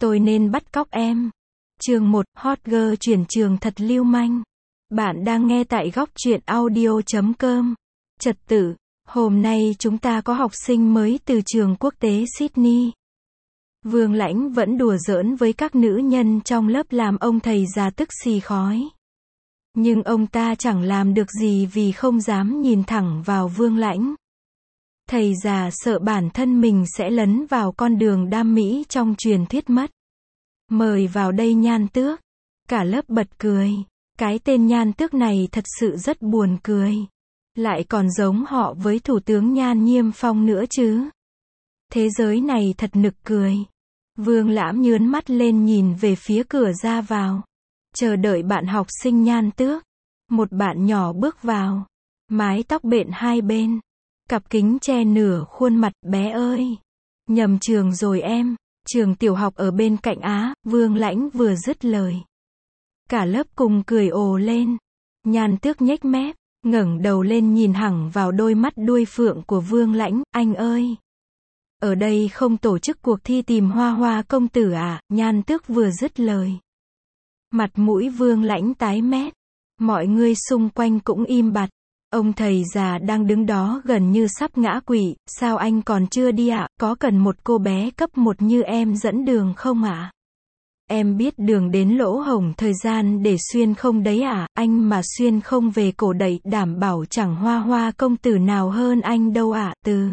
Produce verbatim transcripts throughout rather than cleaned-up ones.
Tôi nên bắt cóc em. Chương một, Hot girl chuyển trường thật lưu manh. Bạn đang nghe tại góc truyện audio chấm com. Trật tự. Hôm nay chúng ta có học sinh mới từ trường quốc tế Sydney. Vương Lãnh vẫn đùa giỡn với các nữ nhân trong lớp làm ông thầy già tức xì khói. Nhưng ông ta chẳng làm được gì vì không dám nhìn thẳng vào Vương Lãnh. Thầy già sợ bản thân mình sẽ lấn vào con đường đam mỹ trong truyền thuyết mất. Mời vào đây Nhan Tước. Cả lớp bật cười. Cái tên Nhan Tước này thật sự rất buồn cười. Lại còn giống họ với Thủ tướng Nhan Nhiêm Phong nữa chứ. Thế giới này thật nực cười. Vương Lãm nhướn mắt lên nhìn về phía cửa ra vào. Chờ đợi bạn học sinh Nhan Tước. Một bạn nhỏ bước vào. Mái tóc bện hai bên. Cặp kính che nửa khuôn mặt. Bé ơi. Nhầm trường rồi em. Trường tiểu học ở bên cạnh á. Vương Lãnh vừa dứt lời. Cả lớp cùng cười ồ lên. Nhan Tước nhếch mép. Ngẩng đầu lên nhìn hẳn vào đôi mắt đuôi phượng của Vương Lãnh. Anh ơi. Ở đây không tổ chức cuộc thi tìm hoa hoa công tử à? Nhan Tước vừa dứt lời. Mặt mũi Vương Lãnh tái mét. Mọi người xung quanh cũng im bặt. Ông thầy già đang đứng đó gần như sắp ngã quỵ. Sao anh còn chưa đi ạ? Có cần một cô bé cấp một như em dẫn đường không ạ? Em biết đường đến lỗ hổng thời gian để xuyên không đấy ạ? Anh mà xuyên không về cổ đẩy đảm bảo chẳng hoa hoa công tử nào hơn anh đâu ạ. Từ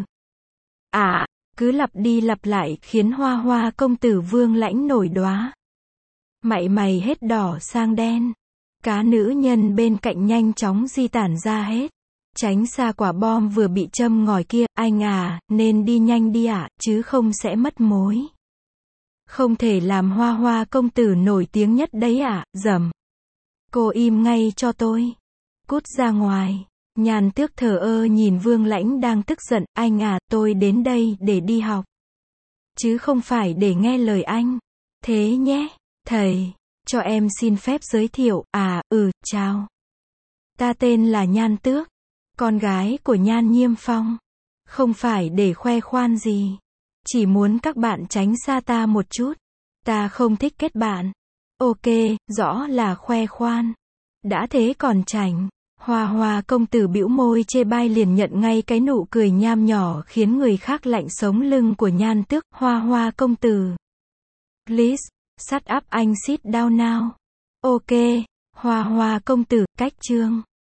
ạ, cứ lặp đi lặp lại khiến hoa hoa công tử Vương Lãnh nổi đoá. Mày mày hết đỏ sang đen. Cá nữ nhân bên cạnh nhanh chóng di tản ra hết. Tránh xa quả bom vừa bị châm ngòi kia. Anh à, nên đi nhanh đi ạ, chứ không sẽ mất mối. Không thể làm hoa hoa công tử nổi tiếng nhất đấy ạ. Dầm. Cô im ngay cho tôi. Cút ra ngoài. Nhan Tước thờ ơ nhìn Vương Lãnh đang tức giận. Anh à, tôi đến đây để đi học. Chứ không phải để nghe lời anh. Thế nhé. Thầy. Cho em xin phép giới thiệu. À, ừ, chào. Ta tên là Nhan Tước. Con gái của Nhan Nhiêm Phong. Không phải để khoe khoan gì. Chỉ muốn các bạn tránh xa ta một chút. Ta không thích kết bạn. Ok, rõ là khoe khoan. Đã thế còn chảnh. Hoa hoa công tử bĩu môi chê bai liền nhận ngay cái nụ cười nham nhỏ khiến người khác lạnh sống lưng của Nhan Tước. Hoa hoa công tử. Please, shut up anh sit down now. Ok, hoa hoa công tử, cách chương.